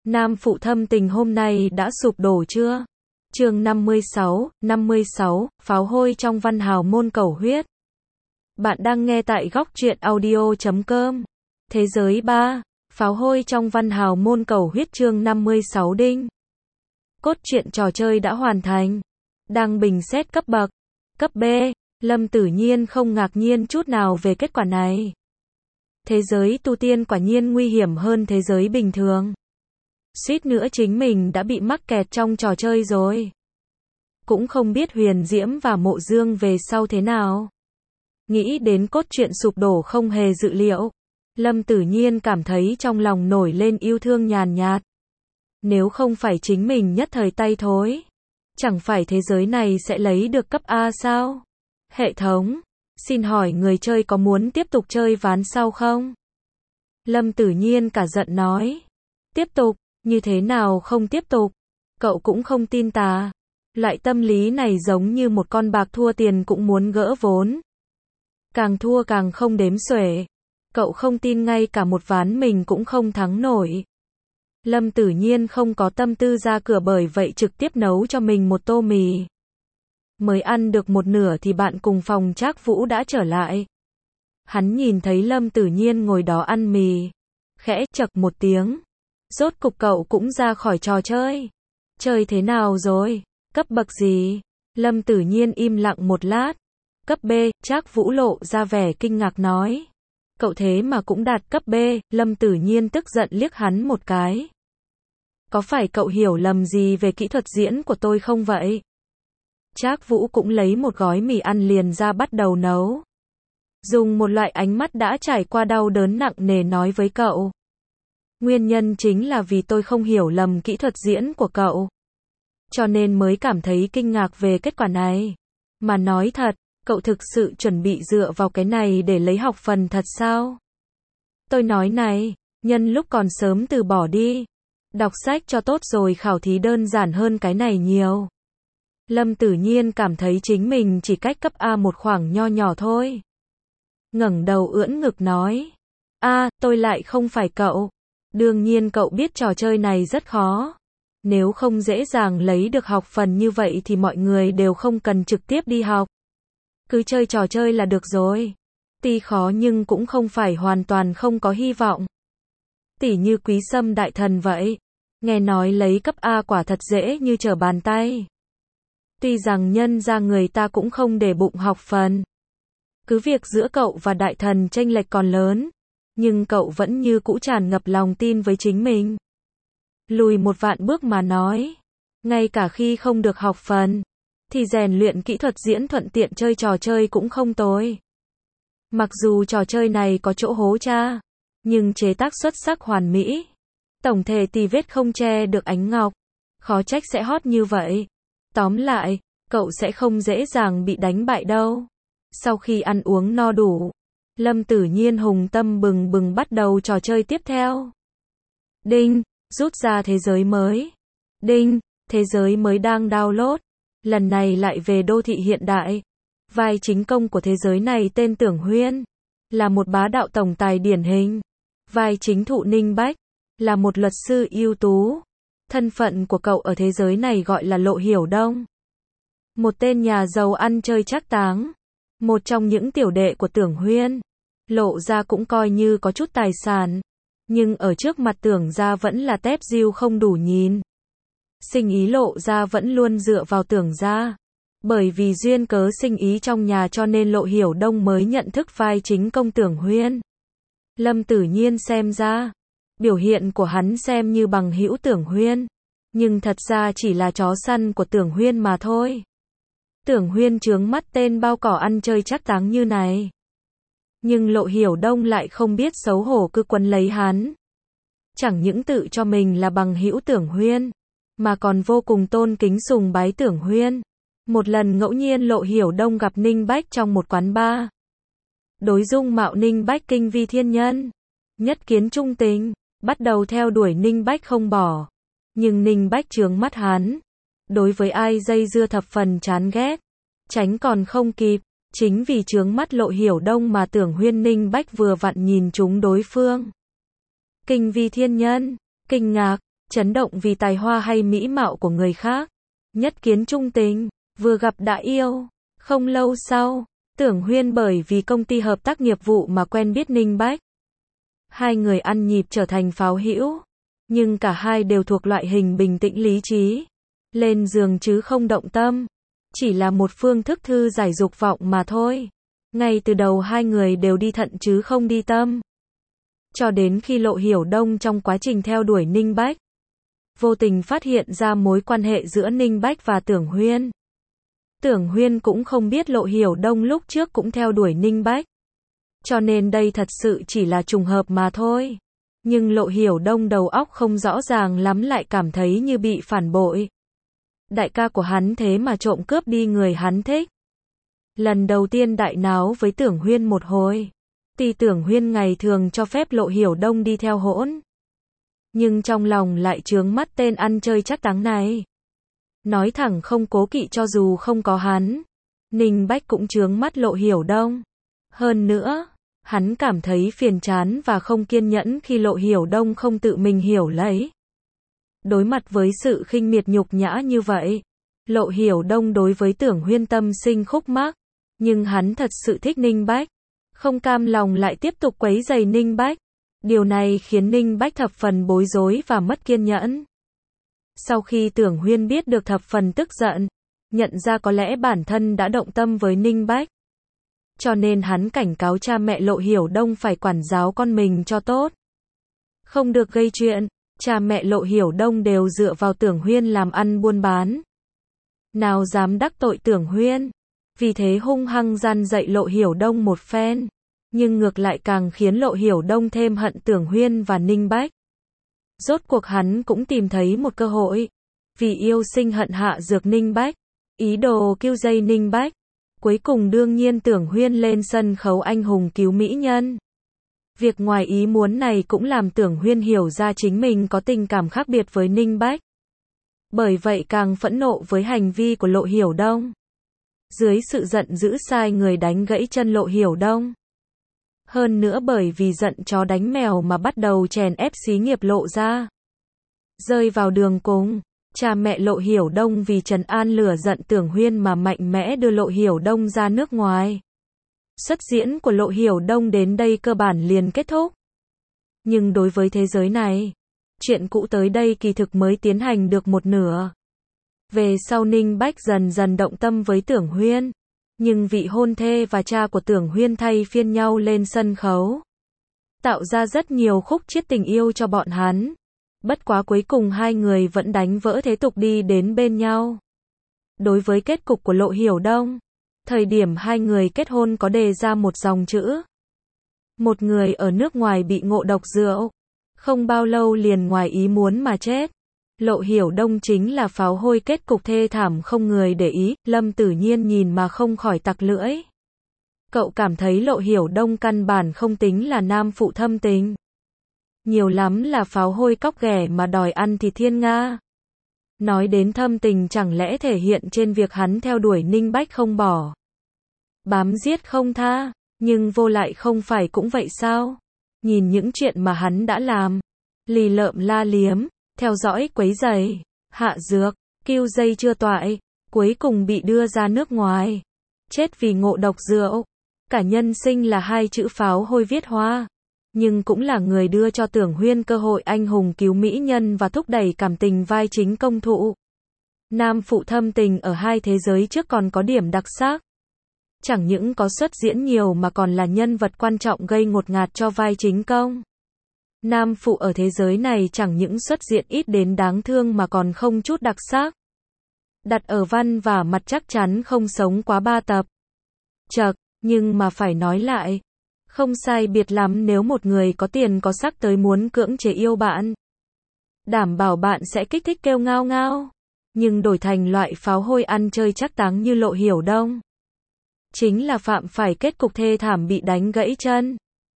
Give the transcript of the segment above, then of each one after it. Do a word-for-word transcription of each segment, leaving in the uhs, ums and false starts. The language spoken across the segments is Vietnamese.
Nam phụ thâm tình hôm nay đã sụp đổ chưa? Chương năm mươi sáu, năm mươi sáu, pháo hôi trong văn hào môn cầu huyết. Bạn đang nghe tại góc truyện audio chấm com. Thế giới ba, pháo hôi trong văn hào môn cầu huyết chương năm mươi sáu đinh. Cốt truyện trò chơi đã hoàn thành. Đang bình xét cấp bậc. Cấp B, Lâm Tử Nhiên không ngạc nhiên chút nào về kết quả này. Thế giới tu tiên quả nhiên nguy hiểm hơn thế giới bình thường. Suýt nữa chính mình đã bị mắc kẹt trong trò chơi rồi. Cũng không biết Huyền Diễm và Mộ Dương về sau thế nào. Nghĩ đến cốt truyện sụp đổ không hề dự liệu. Lâm Tử Nhiên cảm thấy trong lòng nổi lên yêu thương nhàn nhạt. Nếu không phải chính mình nhất thời tay thối, chẳng phải thế giới này sẽ lấy được cấp A sao? Hệ thống, xin hỏi người chơi có muốn tiếp tục chơi ván sau không? Lâm Tử Nhiên cả giận nói. Tiếp tục, như thế nào không tiếp tục? Cậu cũng không tin ta. Loại tâm lý này giống như một con bạc thua tiền cũng muốn gỡ vốn. Càng thua càng không đếm xuể. Cậu không tin ngay cả một ván mình cũng không thắng nổi. Lâm Tử Nhiên không có tâm tư ra cửa, bởi vậy trực tiếp nấu cho mình một tô mì. Mới ăn được một nửa thì bạn cùng phòng Trác Vũ đã trở lại. Hắn nhìn thấy Lâm Tử Nhiên ngồi đó ăn mì, khẽ chậc một tiếng. Rốt cục cậu cũng ra khỏi trò chơi. Chơi thế nào rồi? Cấp bậc gì? Lâm Tử Nhiên im lặng một lát. Cấp B, Trác Vũ lộ ra vẻ kinh ngạc nói. Cậu thế mà cũng đạt cấp B, Lâm Tử Nhiên tức giận liếc hắn một cái. Có phải cậu hiểu lầm gì về kỹ thuật diễn của tôi không vậy? Trác Vũ cũng lấy một gói mì ăn liền ra bắt đầu nấu. Dùng một loại ánh mắt đã trải qua đau đớn nặng nề nói với cậu. Nguyên nhân chính là vì tôi không hiểu lầm kỹ thuật diễn của cậu. Cho nên mới cảm thấy kinh ngạc về kết quả này. Mà nói thật, cậu thực sự chuẩn bị dựa vào cái này để lấy học phần thật sao? Tôi nói này, nhân lúc còn sớm từ bỏ đi. Đọc sách cho tốt rồi khảo thí đơn giản hơn cái này nhiều. Lâm Tử Nhiên cảm thấy chính mình chỉ cách cấp A một khoảng nho nhỏ thôi. Ngẩng đầu ưỡn ngực nói. A, tôi lại không phải cậu. Đương nhiên cậu biết trò chơi này rất khó. Nếu không dễ dàng lấy được học phần như vậy thì mọi người đều không cần trực tiếp đi học. Cứ chơi trò chơi là được rồi. Tuy khó nhưng cũng không phải hoàn toàn không có hy vọng. Tỉ như Quý Sâm đại thần vậy. Nghe nói lấy cấp A quả thật dễ như trở bàn tay. Tuy rằng nhân ra người ta cũng không để bụng học phần. Cứ việc giữa cậu và đại thần chênh lệch còn lớn. Nhưng cậu vẫn như cũ tràn ngập lòng tin với chính mình. Lùi một vạn bước mà nói. Ngay cả khi không được học phần, thì rèn luyện kỹ thuật diễn thuận tiện chơi trò chơi cũng không tồi. Mặc dù trò chơi này có chỗ hố cha, nhưng chế tác xuất sắc hoàn mỹ. Tổng thể tì vết không che được ánh ngọc. Khó trách sẽ hot như vậy. Tóm lại, cậu sẽ không dễ dàng bị đánh bại đâu. Sau khi ăn uống no đủ, Lâm Tử Nhiên hùng tâm bừng bừng bắt đầu trò chơi tiếp theo. Đinh, rút ra thế giới mới. Đinh, thế giới mới đang download. Lần này lại về đô thị hiện đại. Vai chính công của thế giới này tên Tưởng Huyên, là một bá đạo tổng tài điển hình. Vai chính Thụ Ninh Bách, là một luật sư ưu tú. Thân phận của cậu ở thế giới này gọi là Lộ Hiểu Đông. Một tên nhà giàu ăn chơi trác táng. Một trong những tiểu đệ của Tưởng Huyên. Lộ ra cũng coi như có chút tài sản. Nhưng ở trước mặt Tưởng ra vẫn là tép diêu không đủ nhìn. Sinh ý Lộ ra vẫn luôn dựa vào Tưởng ra. Bởi vì duyên cớ sinh ý trong nhà cho nên Lộ Hiểu Đông mới nhận thức vai chính công Tưởng Huyên. Lâm Tử Nhiên xem ra, biểu hiện của hắn xem như bằng hữu Tưởng Huyên. Nhưng thật ra chỉ là chó săn của Tưởng Huyên mà thôi. Tưởng Huyên chướng mắt tên bao cỏ ăn chơi trác táng như này. Nhưng Lộ Hiểu Đông lại không biết xấu hổ cứ quấn lấy hắn. Chẳng những tự cho mình là bằng hữu Tưởng Huyên, mà còn vô cùng tôn kính sùng bái Tưởng Huyên. Một lần ngẫu nhiên Lộ Hiểu Đông gặp Ninh Bách trong một quán bar. Đối dung mạo Ninh Bách kinh vi thiên nhân. Nhất kiến trung tình, bắt đầu theo đuổi Ninh Bách không bỏ. Nhưng Ninh Bách chướng mắt hắn. Đối với ai dây dưa thập phần chán ghét. Tránh còn không kịp. Chính vì chướng mắt Lộ Hiểu Đông mà Tưởng Huyên Ninh Bách vừa vặn nhìn trúng đối phương. Kinh vi thiên nhân, kinh ngạc, chấn động vì tài hoa hay mỹ mạo của người khác. Nhất kiến trung tình, vừa gặp đã yêu. Không lâu sau, Tưởng Huyên bởi vì công ty hợp tác nghiệp vụ mà quen biết Ninh Bách. Hai người ăn nhịp trở thành pháo hữu, nhưng cả hai đều thuộc loại hình bình tĩnh lý trí, lên giường chứ không động tâm, chỉ là một phương thức thư giải dục vọng mà thôi. Ngay từ đầu hai người đều đi thận chứ không đi tâm. Cho đến khi Lộ Hiểu Đông trong quá trình theo đuổi Ninh Bách, vô tình phát hiện ra mối quan hệ giữa Ninh Bách và Tưởng Huyên. Tưởng Huyên cũng không biết Lộ Hiểu Đông lúc trước cũng theo đuổi Ninh Bách. Cho nên đây thật sự chỉ là trùng hợp mà thôi. Nhưng Lộ Hiểu Đông đầu óc không rõ ràng lắm lại cảm thấy như bị phản bội. Đại ca của hắn thế mà trộm cướp đi người hắn thích. Lần đầu tiên đại náo với Tưởng Huyên một hồi. Tuy Tưởng Huyên ngày thường cho phép Lộ Hiểu Đông đi theo hỗn, nhưng trong lòng lại chướng mắt tên ăn chơi chắc táng này. Nói thẳng không cố kỵ cho dù không có hắn, Ninh Bách cũng chướng mắt Lộ Hiểu Đông. Hơn nữa, hắn cảm thấy phiền chán và không kiên nhẫn khi Lộ Hiểu Đông không tự mình hiểu lấy. Đối mặt với sự khinh miệt nhục nhã như vậy, Lộ Hiểu Đông đối với Tưởng Huyên tâm sinh khúc mắc, nhưng hắn thật sự thích Ninh Bách, không cam lòng lại tiếp tục quấy rầy Ninh Bách. Điều này khiến Ninh Bách thập phần bối rối và mất kiên nhẫn. Sau khi Tưởng Huyên biết được thập phần tức giận, nhận ra có lẽ bản thân đã động tâm với Ninh Bách. Cho nên hắn cảnh cáo cha mẹ Lộ Hiểu Đông phải quản giáo con mình cho tốt. Không được gây chuyện, cha mẹ Lộ Hiểu Đông đều dựa vào Tưởng Huyên làm ăn buôn bán. Nào dám đắc tội Tưởng Huyên. Vì thế hung hăng gian dạy Lộ Hiểu Đông một phen. Nhưng ngược lại càng khiến Lộ Hiểu Đông thêm hận Tưởng Huyên và Ninh Bách. Rốt cuộc hắn cũng tìm thấy một cơ hội. Vì yêu sinh hận hạ dược Ninh Bách, ý đồ kêu dây Ninh Bách. Cuối cùng đương nhiên Tưởng Huyên lên sân khấu anh hùng cứu mỹ nhân. Việc ngoài ý muốn này cũng làm Tưởng Huyên hiểu ra chính mình có tình cảm khác biệt với Ninh Bách. Bởi vậy càng phẫn nộ với hành vi của Lộ Hiểu Đông. Dưới sự giận dữ sai người đánh gãy chân Lộ Hiểu Đông. Hơn nữa bởi vì giận chó đánh mèo mà bắt đầu chèn ép xí nghiệp Lộ ra. Rơi vào đường cùng, cha mẹ Lộ Hiểu Đông vì trấn an lửa giận Tưởng Huyên mà mạnh mẽ đưa Lộ Hiểu Đông ra nước ngoài. Xuất diễn của Lộ Hiểu Đông đến đây cơ bản liền kết thúc. Nhưng đối với thế giới này, chuyện cũ tới đây kỳ thực mới tiến hành được một nửa. Về sau Ninh Bách dần dần động tâm với Tưởng Huyên. Nhưng vị hôn thê và cha của Tưởng Huyên thay phiên nhau lên sân khấu. Tạo ra rất nhiều khúc chiết tình yêu cho bọn hắn. Bất quá cuối cùng hai người vẫn đánh vỡ thế tục đi đến bên nhau. Đối với kết cục của Lộ Hiểu Đông, thời điểm hai người kết hôn có đề ra một dòng chữ. Một người ở nước ngoài bị ngộ độc rượu. Không bao lâu liền ngoài ý muốn mà chết. Lộ Hiểu Đông chính là pháo hôi kết cục thê thảm không người để ý, Lâm Tử Nhiên nhìn mà không khỏi tặc lưỡi. Cậu cảm thấy Lộ Hiểu Đông căn bản không tính là nam phụ thâm tình. Nhiều lắm là pháo hôi cóc ghẻ mà đòi ăn thịt thiên nga. Nói đến thâm tình chẳng lẽ thể hiện trên việc hắn theo đuổi Ninh Bách không bỏ. Bám giết không tha, nhưng vô lại không phải cũng vậy sao? Nhìn những chuyện mà hắn đã làm. Lì lợm la liếm. Theo dõi quấy rầy, hạ dược, kêu dây chưa toại, cuối cùng bị đưa ra nước ngoài. Chết vì ngộ độc rượu. Cả nhân sinh là hai chữ pháo hôi viết hoa. Nhưng cũng là người đưa cho Tưởng Huyên cơ hội anh hùng cứu mỹ nhân và thúc đẩy cảm tình vai chính công thụ. Nam phụ thâm tình ở hai thế giới trước còn có điểm đặc sắc. Chẳng những có xuất diễn nhiều mà còn là nhân vật quan trọng gây ngột ngạt cho vai chính công. Nam phụ ở thế giới này chẳng những xuất diện ít đến đáng thương mà còn không chút đặc sắc. Đặt ở văn và mặt chắc chắn không sống quá ba tập. Chật, nhưng mà phải nói lại. Không sai biệt lắm nếu một người có tiền có sắc tới muốn cưỡng chế yêu bạn. Đảm bảo bạn sẽ kích thích kêu ngao ngao. Nhưng đổi thành loại pháo hôi ăn chơi chắc táng như Lộ Hiểu Đông. Chính là phạm phải kết cục thê thảm bị đánh gãy chân.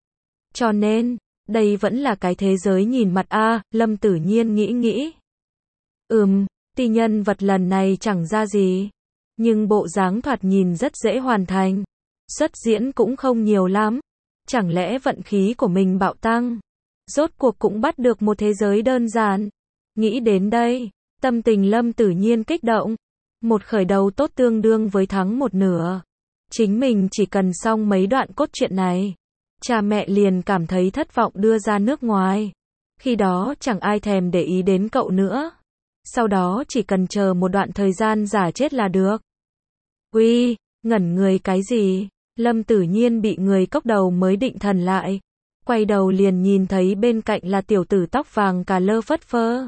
Cho nên, đây vẫn là cái thế giới nhìn mặt a, à, Lâm Tử Nhiên nghĩ nghĩ. Ừm, tuy nhân vật lần này chẳng ra gì. Nhưng bộ dáng thoạt nhìn rất dễ hoàn thành. Xuất diễn cũng không nhiều lắm. Chẳng lẽ vận khí của mình bạo tăng. Rốt cuộc cũng bắt được một thế giới đơn giản. Nghĩ đến đây, tâm tình Lâm Tử Nhiên kích động. Một khởi đầu tốt tương đương với thắng một nửa. Chính mình chỉ cần xong mấy đoạn cốt truyện này, cha mẹ liền cảm thấy thất vọng đưa ra nước ngoài. Khi đó chẳng ai thèm để ý đến cậu nữa. Sau đó chỉ cần chờ một đoạn thời gian giả chết là được. Uy, ngẩn người cái gì? Lâm Tử Nhiên bị người cốc đầu mới định thần lại. Quay đầu liền nhìn thấy bên cạnh là tiểu tử tóc vàng cà lơ phất phơ.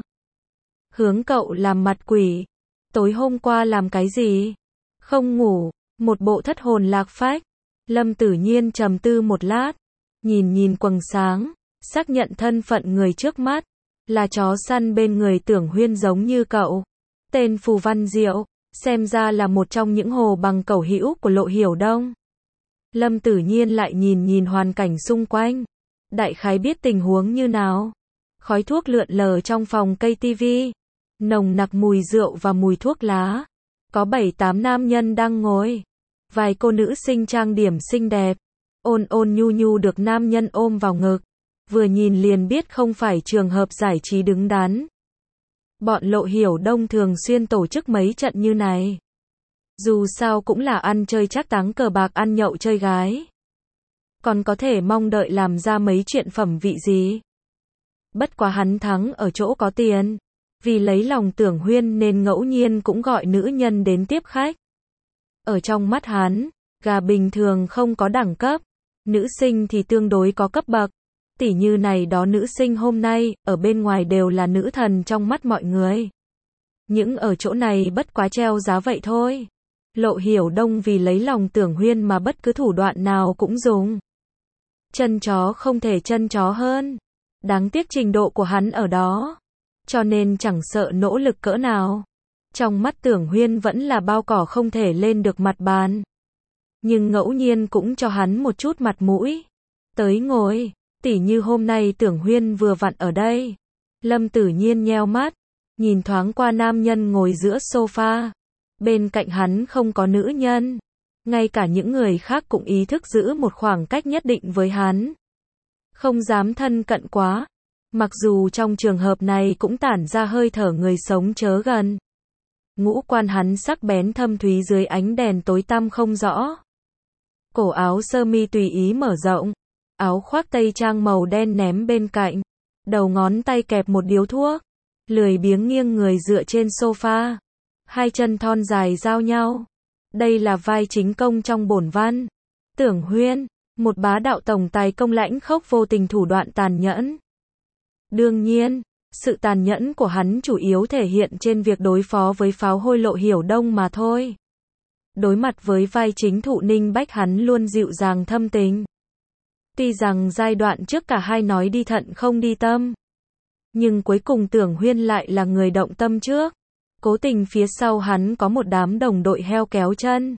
Hướng cậu làm mặt quỷ. Tối hôm qua làm cái gì? Không ngủ, một bộ thất hồn lạc phách. Lâm Tử Nhiên trầm tư một lát, nhìn nhìn quầng sáng, xác nhận thân phận người trước mắt, là chó săn bên người Tưởng Huyên giống như cậu. Tên Phù Văn Diệu, xem ra là một trong những hồ bằng cẩu hữu của Lộ Hiểu Đông. Lâm Tử Nhiên lại nhìn nhìn hoàn cảnh xung quanh, đại khái biết tình huống như nào. Khói thuốc lượn lờ trong phòng cây tivi, nồng nặc mùi rượu và mùi thuốc lá. Có bảy tám nam nhân đang ngồi, vài cô nữ sinh trang điểm xinh đẹp, ôn ôn nhu nhu được nam nhân ôm vào ngực, vừa nhìn liền biết không phải trường hợp giải trí đứng đắn. Bọn Lộ Hiểu Đông thường xuyên tổ chức mấy trận như này. Dù sao cũng là ăn chơi trác táng cờ bạc ăn nhậu chơi gái. Còn có thể mong đợi làm ra mấy chuyện phẩm vị gì. Bất quá hắn thắng ở chỗ có tiền. Vì lấy lòng Tưởng Huyên nên ngẫu nhiên cũng gọi nữ nhân đến tiếp khách. Ở trong mắt hắn, gà bình thường không có đẳng cấp, nữ sinh thì tương đối có cấp bậc. Tỉ như này đó nữ sinh hôm nay, ở bên ngoài đều là nữ thần trong mắt mọi người. Những ở chỗ này bất quá treo giá vậy thôi. Lộ Hiểu Đông vì lấy lòng Tưởng Huyên mà bất cứ thủ đoạn nào cũng dùng. Chân chó không thể chân chó hơn. Đáng tiếc trình độ của hắn ở đó. Cho nên chẳng sợ nỗ lực cỡ nào. Trong mắt Tưởng Huyên vẫn là bao cỏ không thể lên được mặt bàn. Nhưng ngẫu nhiên cũng cho hắn một chút mặt mũi. Tới ngồi, tỉ như hôm nay Tưởng Huyên vừa vặn ở đây. Lâm Tử Nhiên nheo mắt, nhìn thoáng qua nam nhân ngồi giữa sofa. Bên cạnh hắn không có nữ nhân. Ngay cả những người khác cũng ý thức giữ một khoảng cách nhất định với hắn. Không dám thân cận quá. Mặc dù trong trường hợp này cũng tản ra hơi thở người sống chớ gần. Ngũ quan hắn sắc bén thâm thúy dưới ánh đèn tối tăm không rõ. Cổ áo sơ mi tùy ý mở rộng. Áo khoác tây trang màu đen ném bên cạnh. Đầu ngón tay kẹp một điếu thuốc. Lười biếng nghiêng người dựa trên sofa. Hai chân thon dài giao nhau. Đây là vai chính công trong bổn văn. Tưởng Huyên, một bá đạo tổng tài công lãnh khốc vô tình thủ đoạn tàn nhẫn. Đương nhiên, sự tàn nhẫn của hắn chủ yếu thể hiện trên việc đối phó với pháo hôi Lộ Hiểu Đông mà thôi. Đối mặt với vai chính Thụ Ninh Bách hắn luôn dịu dàng thâm tình. Tuy rằng giai đoạn trước cả hai nói đi thận không đi tâm. Nhưng cuối cùng Tưởng Huyên lại là người động tâm trước. Cố tình phía sau hắn có một đám đồng đội heo kéo chân.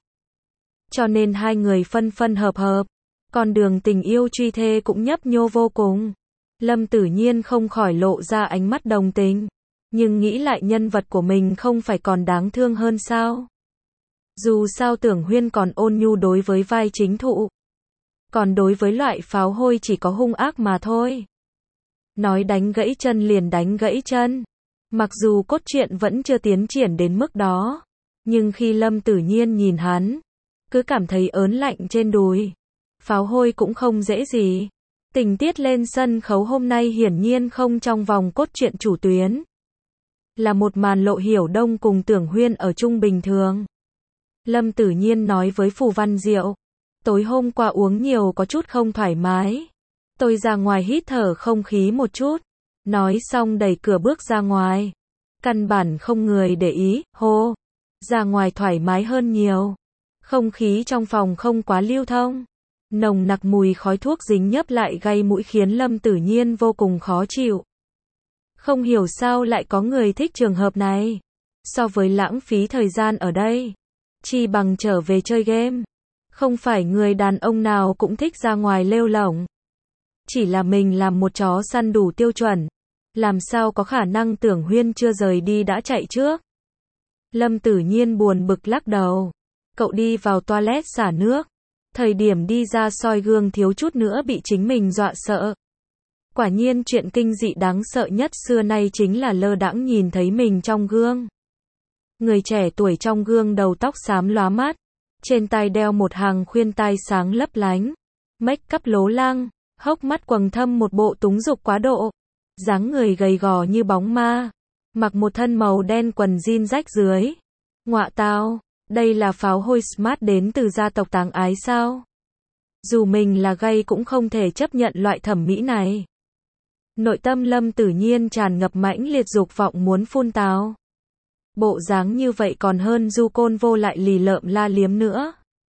Cho nên hai người phân phân hợp hợp. Còn đường tình yêu truy thê cũng nhấp nhô vô cùng. Lâm Tử Nhiên không khỏi lộ ra ánh mắt đồng tình. Nhưng nghĩ lại nhân vật của mình không phải còn đáng thương hơn sao? Dù sao Tưởng Huyên còn ôn nhu đối với vai chính Thụ. Còn đối với loại pháo hôi chỉ có hung ác mà thôi. Nói đánh gãy chân liền đánh gãy chân. Mặc dù cốt truyện vẫn chưa tiến triển đến mức đó. Nhưng khi Lâm Tử Nhiên nhìn hắn, cứ cảm thấy ớn lạnh trên đùi. Pháo hôi cũng không dễ gì. Tình tiết lên sân khấu hôm nay hiển nhiên không trong vòng cốt truyện chủ tuyến. Là một màn Lộ Hiểu Đông cùng Tưởng Huyên ở chung bình thường. Lâm Tử Nhiên nói với Phù Văn Diệu. Tối hôm qua uống nhiều có chút không thoải mái. Tôi ra ngoài hít thở không khí một chút. Nói xong đẩy cửa bước ra ngoài. Căn bản không người để ý, hô. Ra ngoài thoải mái hơn nhiều. Không khí trong phòng không quá lưu thông. Nồng nặc mùi khói thuốc dính nhấp lại gây mũi khiến Lâm Tử Nhiên vô cùng khó chịu. Không hiểu sao lại có người thích trường hợp này. So với lãng phí thời gian ở đây, chi bằng trở về chơi game. Không phải người đàn ông nào cũng thích ra ngoài lêu lổng. Chỉ là mình làm một chó săn đủ tiêu chuẩn. Làm sao có khả năng Tưởng Huyên chưa rời đi đã chạy trước. Lâm Tử Nhiên buồn bực lắc đầu. Cậu đi vào toilet xả nước. Thời điểm đi ra soi gương thiếu chút nữa bị chính mình dọa sợ. Quả nhiên chuyện kinh dị đáng sợ nhất xưa nay chính là lơ đãng nhìn thấy mình trong gương. Người trẻ tuổi trong gương đầu tóc xám lóa mắt, trên tai đeo một hàng khuyên tai sáng lấp lánh, make up lố lăng, hốc mắt quầng thâm một bộ túng dục quá độ, dáng người gầy gò như bóng ma, mặc một thân màu đen quần jean rách dưới. Ngọa tao, đây là pháo hôi smart đến từ gia tộc táng ái sao? Dù mình là gay cũng không thể chấp nhận loại thẩm mỹ này. Nội tâm Lâm Tử Nhiên tràn ngập mãnh liệt dục vọng muốn phun tào. Bộ dáng như vậy còn hơn du côn vô lại lì lợm la liếm nữa.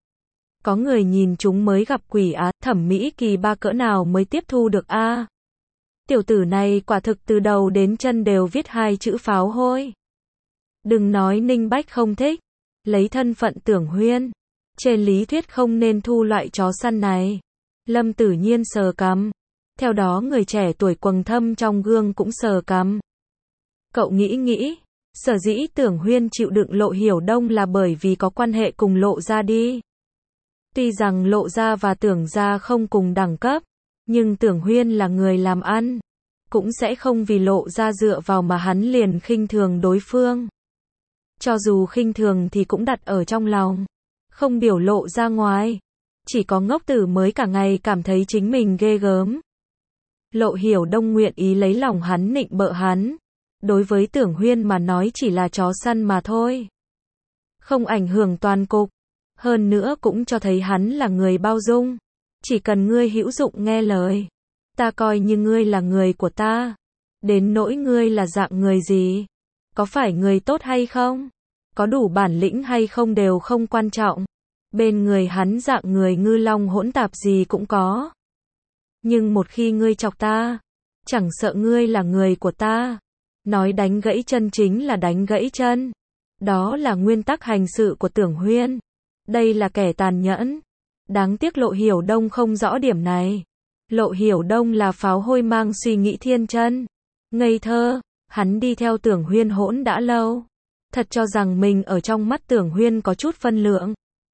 Có người nhìn chúng mới gặp quỷ á, thẩm mỹ kỳ ba cỡ nào mới tiếp thu được a? À? Tiểu tử này quả thực từ đầu đến chân đều viết hai chữ pháo hôi. Đừng nói Ninh Bách không thích, lấy thân phận Tưởng Huyên, trên lý thuyết không nên thu loại chó săn này. Lâm Tử Nhiên sờ cằm. Theo đó người trẻ tuổi quầng thâm trong gương cũng sờ cằm. Cậu nghĩ nghĩ, sở dĩ Tưởng Huyên chịu đựng Lộ Hiểu Đông là bởi vì có quan hệ cùng Lộ gia đi. Tuy rằng Lộ gia và Tưởng gia không cùng đẳng cấp, nhưng Tưởng Huyên là người làm ăn, cũng sẽ không vì Lộ gia dựa vào mà hắn liền khinh thường đối phương. Cho dù khinh thường thì cũng đặt ở trong lòng, không biểu lộ ra ngoài. Chỉ có ngốc tử mới cả ngày cảm thấy chính mình ghê gớm. Lộ Hiểu Đông nguyện ý lấy lòng hắn nịnh bợ hắn. Đối với Tưởng Huyên mà nói chỉ là chó săn mà thôi. Không ảnh hưởng toàn cục. Hơn nữa cũng cho thấy hắn là người bao dung. Chỉ cần ngươi hữu dụng nghe lời, ta coi như ngươi là người của ta. Đến nỗi ngươi là dạng người gì, có phải người tốt hay không, có đủ bản lĩnh hay không đều không quan trọng. Bên người hắn dạng người ngư long hỗn tạp gì cũng có. Nhưng một khi ngươi chọc ta, chẳng sợ ngươi là người của ta. Nói đánh gãy chân chính là đánh gãy chân. Đó là nguyên tắc hành sự của Tưởng Huyên. Đây là kẻ tàn nhẫn. Đáng tiếc Lộ Hiểu Đông không rõ điểm này. Lộ Hiểu Đông là pháo hôi mang suy nghĩ thiên chân, ngây thơ. Hắn đi theo Tưởng Huyên hỗn đã lâu, thật cho rằng mình ở trong mắt Tưởng Huyên có chút phân lượng.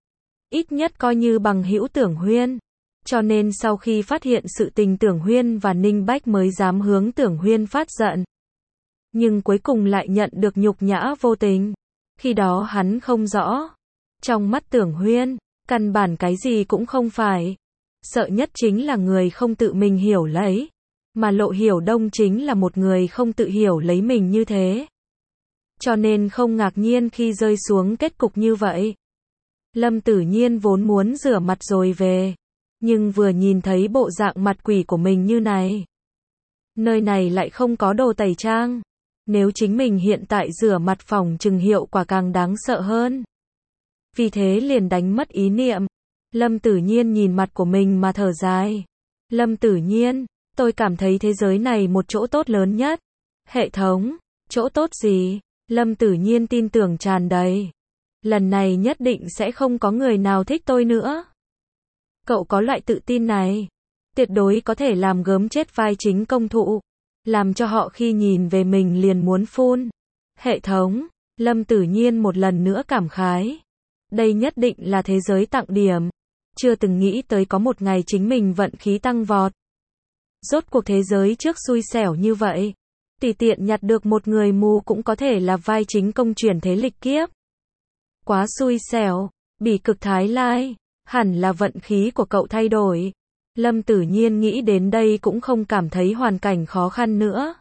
Ít nhất coi như bằng hữu Tưởng Huyên. Cho nên sau khi phát hiện sự tình Tưởng Huyên và Ninh Bách mới dám hướng Tưởng Huyên phát giận. Nhưng cuối cùng lại nhận được nhục nhã vô tình. Khi đó hắn không rõ. Trong mắt Tưởng Huyên, căn bản cái gì cũng không phải. Sợ nhất chính là người không tự mình hiểu lấy. Mà Lộ Hiểu Đông chính là một người không tự hiểu lấy mình như thế. Cho nên không ngạc nhiên khi rơi xuống kết cục như vậy. Lâm Tử Nhiên vốn muốn rửa mặt rồi về. Nhưng vừa nhìn thấy bộ dạng mặt quỷ của mình như này. Nơi này lại không có đồ tẩy trang. Nếu chính mình hiện tại rửa mặt phòng chừng hiệu quả càng đáng sợ hơn. Vì thế liền đánh mất ý niệm. Lâm Tử Nhiên nhìn mặt của mình mà thở dài. Lâm Tử Nhiên, tôi cảm thấy thế giới này một chỗ tốt lớn nhất. Hệ thống, chỗ tốt gì? Lâm Tử Nhiên tin tưởng tràn đầy. Lần này nhất định sẽ không có người nào thích tôi nữa. Cậu có loại tự tin này, tuyệt đối có thể làm gớm chết vai chính công thụ. Làm cho họ khi nhìn về mình liền muốn phun. Hệ thống, Lâm Tử Nhiên một lần nữa cảm khái. Đây nhất định là thế giới tặng điểm. Chưa từng nghĩ tới có một ngày chính mình vận khí tăng vọt. Rốt cuộc thế giới trước xui xẻo như vậy. Tùy tiện nhặt được một người mù cũng có thể là vai chính công chuyển thế lịch kiếp. Quá xui xẻo, bỉ cực Thái Lai. Hẳn là vận khí của cậu thay đổi. Lâm Tử Nhiên nghĩ đến đây cũng không cảm thấy hoàn cảnh khó khăn nữa.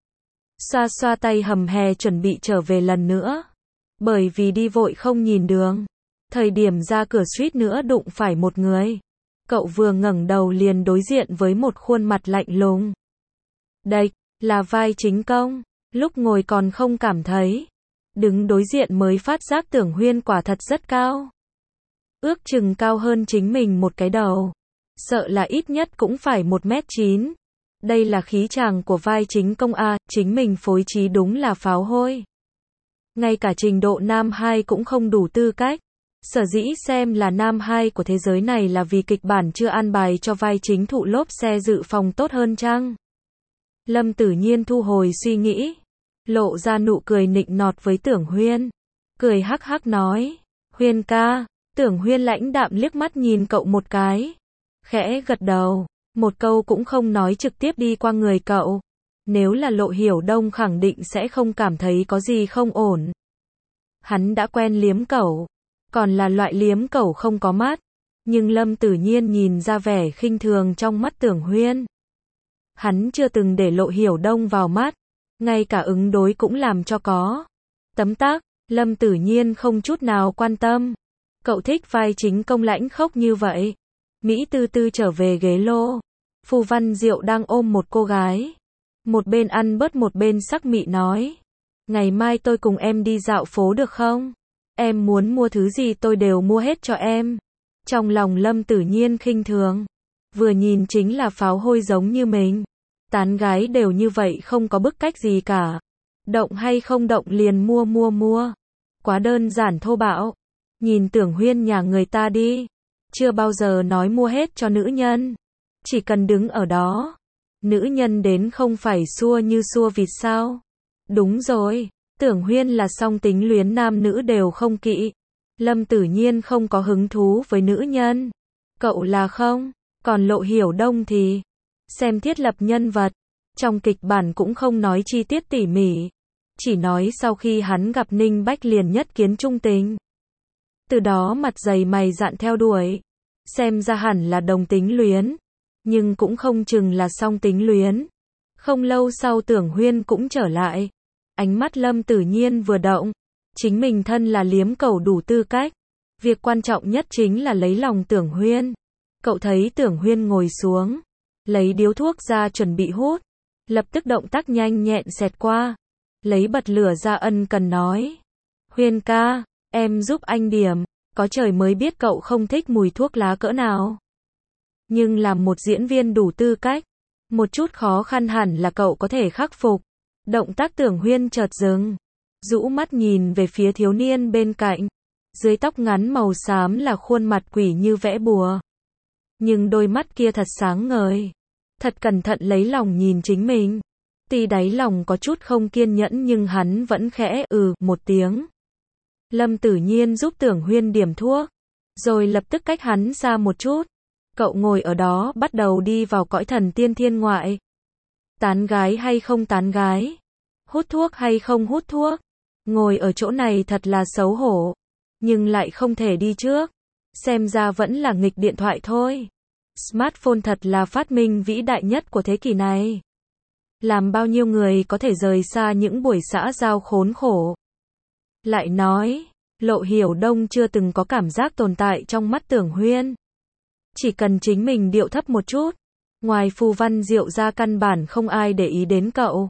Xoa xoa tay hầm hè chuẩn bị trở về lần nữa. Bởi vì đi vội không nhìn đường. Thời điểm ra cửa suýt nữa đụng phải một người. Cậu vừa ngẩng đầu liền đối diện với một khuôn mặt lạnh lùng. Đây, là vai chính công. Lúc ngồi còn không cảm thấy. Đứng đối diện mới phát giác Tưởng Huyên quả thật rất cao. Ước chừng cao hơn chính mình một cái đầu. Sợ là ít nhất cũng phải một mét chín. Đây là khí chàng của vai chính công A, chính mình phối trí đúng là pháo hôi. Ngay cả trình độ nam hai cũng không đủ tư cách. Sở dĩ xem là nam hai của thế giới này là vì kịch bản chưa an bài cho vai chính thụ lốp xe dự phòng tốt hơn chăng? Lâm Tử Nhiên thu hồi suy nghĩ. Lộ ra nụ cười nịnh nọt với Tưởng Huyên. Cười hắc hắc nói. Huyên ca. Tưởng Huyên lãnh đạm liếc mắt nhìn cậu một cái. Khẽ gật đầu. một câu cũng không nói trực tiếp đi qua người cậu. Nếu là Lộ Hiểu Đông khẳng định sẽ không cảm thấy có gì không ổn. Hắn đã quen liếm cẩu, còn là loại liếm cẩu không có mắt. Nhưng Lâm Tử Nhiên nhìn ra vẻ khinh thường trong mắt Tưởng Huyên. Hắn chưa từng để Lộ Hiểu Đông vào mắt, ngay cả ứng đối cũng làm cho có. Tấm tắc, Lâm Tử Nhiên không chút nào quan tâm. Cậu thích vai chính công lãnh khốc như vậy. Mỹ Tư Tư trở về ghế lô. Phù Văn Diệu đang ôm một cô gái. Một bên ăn bớt một bên sắc mị nói. Ngày mai tôi cùng em đi dạo phố được không? Em muốn mua thứ gì tôi đều mua hết cho em. Trong lòng Lâm Tử Nhiên khinh thường. Vừa nhìn chính là pháo hôi giống như mình. Tán gái đều như vậy không có bức cách gì cả. Động hay không động liền mua mua mua. Quá đơn giản thô bạo. Nhìn Tưởng Huyên nhà người ta đi. Chưa bao giờ nói mua hết cho nữ nhân. Chỉ cần đứng ở đó. Nữ nhân đến không phải xua như xua vịt sao? Đúng rồi. Tưởng Huyên là song tính luyến nam nữ đều không kỵ. Lâm Tử Nhiên không có hứng thú với nữ nhân. Cậu là không? Còn Lộ Hiểu Đông thì xem thiết lập nhân vật. Trong kịch bản cũng không nói chi tiết tỉ mỉ. Chỉ nói sau khi hắn gặp Ninh Bách liền nhất kiến trung tình. Từ đó mặt dày mày dạn theo đuổi. Xem ra hẳn là đồng tính luyến. Nhưng cũng không chừng là song tính luyến. Không lâu sau Tưởng Huyên cũng trở lại. Ánh mắt Lâm Tử Nhiên vừa động. Chính mình thân là liếm cẩu đủ tư cách. Việc quan trọng nhất chính là lấy lòng Tưởng Huyên. Cậu thấy Tưởng Huyên ngồi xuống. Lấy điếu thuốc ra chuẩn bị hút. Lập tức động tác nhanh nhẹn xẹt qua. Lấy bật lửa ra ân cần nói. Huyên ca, em giúp anh điểm. Có trời mới biết cậu không thích mùi thuốc lá cỡ nào. Nhưng làm một diễn viên đủ tư cách. Một chút khó khăn hẳn là cậu có thể khắc phục. Động tác Tưởng Huyên chợt dừng. Rũ mắt nhìn về phía thiếu niên bên cạnh. Dưới tóc ngắn màu xám là khuôn mặt quỷ như vẽ bùa. Nhưng đôi mắt kia thật sáng ngời. Thật cẩn thận lấy lòng nhìn chính mình. Tuy đáy lòng có chút không kiên nhẫn nhưng hắn vẫn khẽ ừ một tiếng. Lâm Tử Nhiên giúp Tưởng Huyên điểm thuốc. Rồi lập tức cách hắn xa một chút. Cậu ngồi ở đó bắt đầu đi vào cõi thần tiên thiên ngoại. Tán gái hay không tán gái? Hút thuốc hay không hút thuốc? Ngồi ở chỗ này thật là xấu hổ. Nhưng lại không thể đi trước. Xem ra vẫn là nghịch điện thoại thôi. Smartphone thật là phát minh vĩ đại nhất của thế kỷ này. Làm bao nhiêu người có thể rời xa những buổi xã giao khốn khổ. Lại nói, Lộ Hiểu Đông chưa từng có cảm giác tồn tại trong mắt Tưởng Huyên. Chỉ cần chính mình điệu thấp một chút. Ngoài Phù Văn Diệu ra căn bản không ai để ý đến cậu.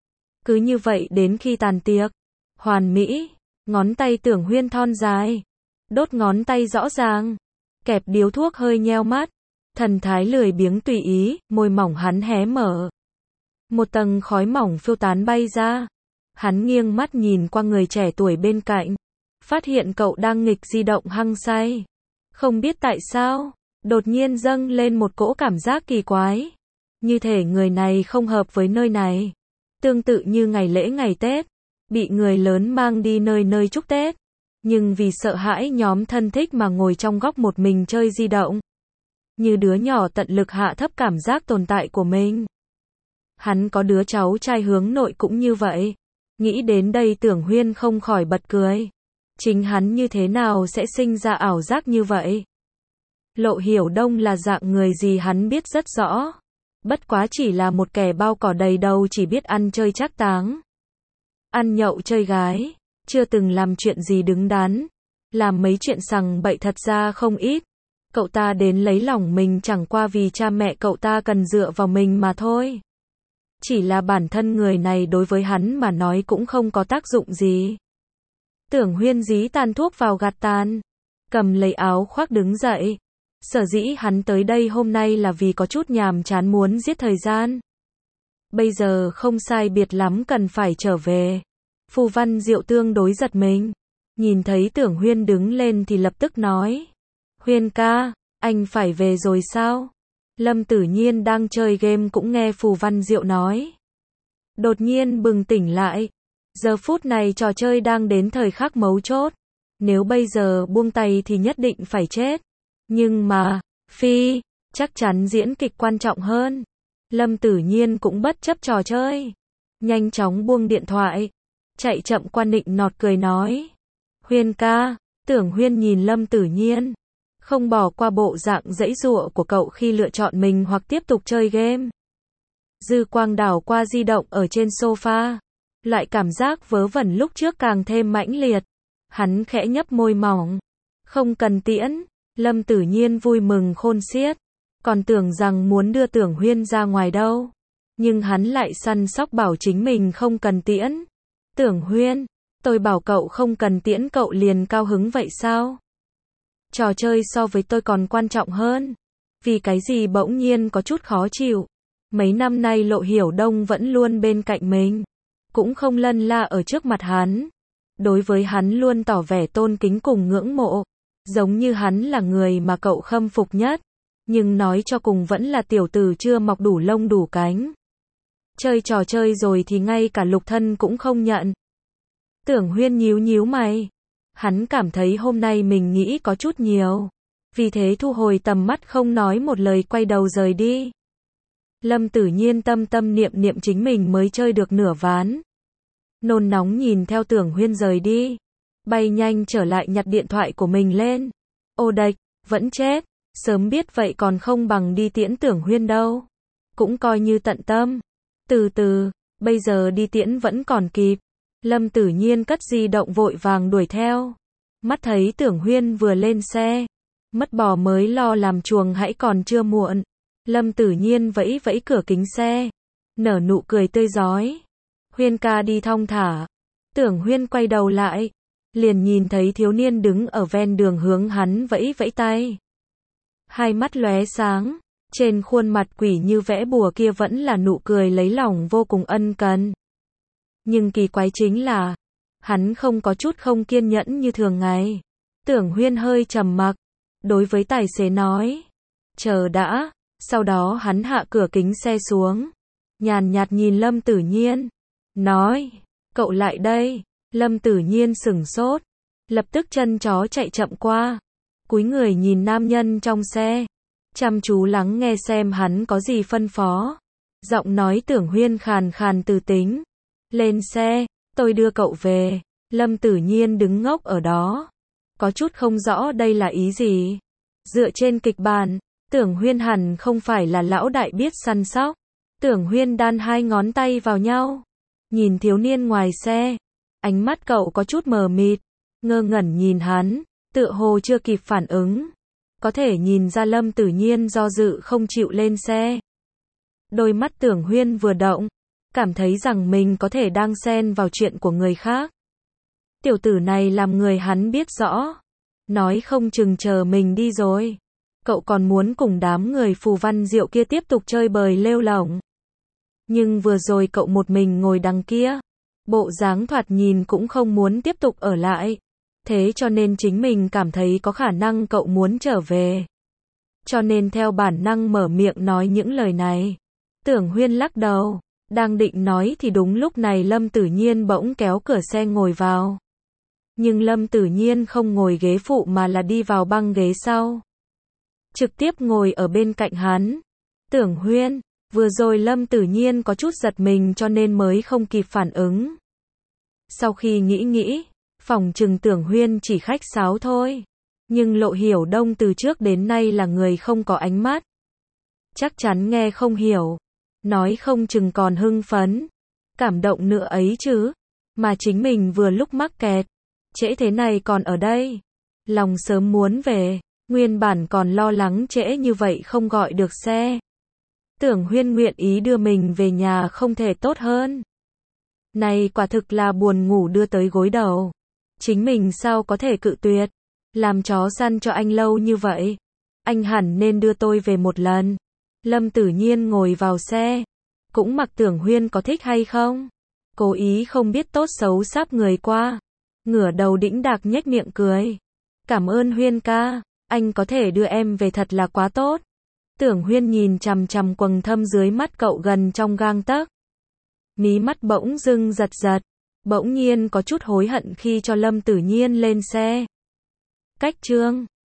Cứ như vậy đến khi tàn tiệc. Hoàn mỹ. Ngón tay Tưởng Huyên thon dài. Đốt ngón tay rõ ràng. Kẹp điếu thuốc hơi nheo mắt. Thần thái lười biếng tùy ý. Môi mỏng hắn hé mở. Một tầng khói mỏng phiêu tán bay ra. Hắn nghiêng mắt nhìn qua người trẻ tuổi bên cạnh. Phát hiện cậu đang nghịch di động hăng say. Không biết tại sao. Đột nhiên dâng lên một cỗ cảm giác kỳ quái. Như thể người này không hợp với nơi này. Tương tự như ngày lễ ngày Tết. Bị người lớn mang đi nơi nơi chúc Tết. Nhưng vì sợ hãi nhóm thân thích mà ngồi trong góc một mình chơi di động. Như đứa nhỏ tận lực hạ thấp cảm giác tồn tại của mình. Hắn có đứa cháu trai hướng nội cũng như vậy. Nghĩ đến đây Tưởng Huyên không khỏi bật cười. Chính hắn như thế nào sẽ sinh ra ảo giác như vậy? Lộ Hiểu Đông là dạng người gì hắn biết rất rõ. Bất quá chỉ là một kẻ bao cỏ đầy đầu chỉ biết ăn chơi trác táng. Ăn nhậu chơi gái. Chưa từng làm chuyện gì đứng đắn. Làm mấy chuyện sằng bậy thật ra không ít. Cậu ta đến lấy lòng mình chẳng qua vì cha mẹ cậu ta cần dựa vào mình mà thôi. Chỉ là bản thân người này đối với hắn mà nói cũng không có tác dụng gì. Tưởng Huyên dí tàn thuốc vào gạt tàn. Cầm lấy áo khoác đứng dậy. Sở dĩ hắn tới đây hôm nay là vì có chút nhàm chán muốn giết thời gian. Bây giờ không sai biệt lắm cần phải trở về. Phù Văn Diệu tương đối giật mình. Nhìn thấy Tưởng Huyên đứng lên thì lập tức nói. Huyên ca, anh phải về rồi sao? Lâm Tử Nhiên đang chơi game cũng nghe Phù Văn Diệu nói. Đột nhiên bừng tỉnh lại. Giờ phút này trò chơi đang đến thời khắc mấu chốt. Nếu bây giờ buông tay thì nhất định phải chết. Nhưng mà, phi, chắc chắn diễn kịch quan trọng hơn. Lâm Tử Nhiên cũng bất chấp trò chơi. Nhanh chóng buông điện thoại. Chạy chậm qua nịnh nọt cười nói. Huyên ca. Tưởng Huyên nhìn Lâm Tử Nhiên. Không bỏ qua bộ dạng giãy giụa của cậu khi lựa chọn mình hoặc tiếp tục chơi game. Dư quang đảo qua di động ở trên sofa. Loại cảm giác vớ vẩn lúc trước càng thêm mãnh liệt. Hắn khẽ nhấp môi mỏng. Không cần tiễn. Lâm Tử Nhiên vui mừng khôn xiết. Còn tưởng rằng muốn đưa Tưởng Huyên ra ngoài đâu. Nhưng hắn lại săn sóc bảo chính mình không cần tiễn. Tưởng Huyên, tôi bảo cậu không cần tiễn cậu liền cao hứng vậy sao? Trò chơi so với tôi còn quan trọng hơn. Vì cái gì bỗng nhiên có chút khó chịu. Mấy năm nay Lộ Hiểu Đông vẫn luôn bên cạnh mình. Cũng không lân la ở trước mặt hắn. Đối với hắn luôn tỏ vẻ tôn kính cùng ngưỡng mộ. Giống như hắn là người mà cậu khâm phục nhất. Nhưng nói cho cùng vẫn là tiểu tử chưa mọc đủ lông đủ cánh. Chơi trò chơi rồi thì ngay cả lục thân cũng không nhận. Tưởng Huyên nhíu nhíu mày. Hắn cảm thấy hôm nay mình nghĩ có chút nhiều. Vì thế thu hồi tầm mắt không nói một lời quay đầu rời đi. Lâm Tử Nhiên tâm tâm niệm niệm chính mình mới chơi được nửa ván. Nôn nóng nhìn theo Tưởng Huyên rời đi. Bay nhanh trở lại nhặt điện thoại của mình lên. Ô đệch, vẫn chết. Sớm biết vậy còn không bằng đi tiễn Tưởng Huyên đâu. Cũng coi như tận tâm. Từ từ, bây giờ đi tiễn vẫn còn kịp. Lâm Tử Nhiên cất di động vội vàng đuổi theo. Mắt thấy Tưởng Huyên vừa lên xe. Mất bò mới lo làm chuồng hãy còn chưa muộn. Lâm Tử Nhiên vẫy vẫy cửa kính xe. Nở nụ cười tươi rói. Huyên ca đi thong thả. Tưởng Huyên quay đầu lại. Liền nhìn thấy thiếu niên đứng ở ven đường hướng hắn vẫy vẫy tay. Hai mắt lóe sáng. Trên khuôn mặt quỷ như vẽ bùa kia vẫn là nụ cười lấy lòng vô cùng ân cần. Nhưng kỳ quái chính là, hắn không có chút không kiên nhẫn như thường ngày. Tưởng Huyên hơi trầm mặc, đối với tài xế nói, chờ đã, sau đó hắn hạ cửa kính xe xuống, nhàn nhạt nhìn Lâm Tử Nhiên, nói, cậu lại đây. Lâm Tử Nhiên sửng sốt, lập tức chân chó chạy chậm qua, cúi người nhìn nam nhân trong xe, chăm chú lắng nghe xem hắn có gì phân phó. Giọng nói Tưởng Huyên khàn khàn từ tính. Lên xe, tôi đưa cậu về. Lâm Tử Nhiên đứng ngốc ở đó. Có chút không rõ đây là ý gì. Dựa trên kịch bản, Tưởng Huyên hẳn không phải là lão đại biết săn sóc. Tưởng Huyên đan hai ngón tay vào nhau. Nhìn thiếu niên ngoài xe. Ánh mắt cậu có chút mờ mịt. Ngơ ngẩn nhìn hắn. Tựa hồ chưa kịp phản ứng. Có thể nhìn ra Lâm Tử Nhiên do dự không chịu lên xe. Đôi mắt Tưởng Huyên vừa động. Cảm thấy rằng mình có thể đang xen vào chuyện của người khác. Tiểu tử này làm người hắn biết rõ. Nói không chừng chờ mình đi rồi. Cậu còn muốn cùng đám người phù văn diệu kia tiếp tục chơi bời lêu lổng. Nhưng vừa rồi cậu một mình ngồi đằng kia. Bộ dáng thoạt nhìn cũng không muốn tiếp tục ở lại. Thế cho nên chính mình cảm thấy có khả năng cậu muốn trở về. Cho nên theo bản năng mở miệng nói những lời này. Tưởng Huyên lắc đầu. Đang định nói thì đúng lúc này Lâm Tử Nhiên bỗng kéo cửa xe ngồi vào. Nhưng Lâm Tử Nhiên không ngồi ghế phụ mà là đi vào băng ghế sau. Trực tiếp ngồi ở bên cạnh hắn. Tưởng Huyên, vừa rồi Lâm Tử Nhiên có chút giật mình cho nên mới không kịp phản ứng. Sau khi nghĩ nghĩ, phỏng chừng Tưởng Huyên chỉ khách sáo thôi. Nhưng Lộ Hiểu Đông từ trước đến nay là người không có ánh mắt. Chắc chắn nghe không hiểu. Nói không chừng còn hưng phấn. Cảm động nữa ấy chứ. Mà chính mình vừa lúc mắc kẹt. Trễ thế này còn ở đây. Lòng sớm muốn về. Nguyên bản còn lo lắng trễ như vậy không gọi được xe. Tưởng Huyên nguyện ý đưa mình về nhà không thể tốt hơn. Này quả thực là buồn ngủ đưa tới gối đầu. Chính mình sao có thể cự tuyệt. Làm chó săn cho anh lâu như vậy. Anh hẳn nên đưa tôi về một lần. Lâm Tử Nhiên ngồi vào xe. Cũng mặc Tưởng Huyên có thích hay không. Cố ý không biết tốt xấu sáp người qua. Ngửa đầu đĩnh đạc nhếch miệng cười. Cảm ơn Huyên ca. Anh có thể đưa em về thật là quá tốt. Tưởng Huyên nhìn chằm chằm quầng thâm dưới mắt cậu gần trong gang tấc. Mí mắt bỗng dưng giật giật. Bỗng nhiên có chút hối hận khi cho Lâm Tử Nhiên lên xe. Cách chương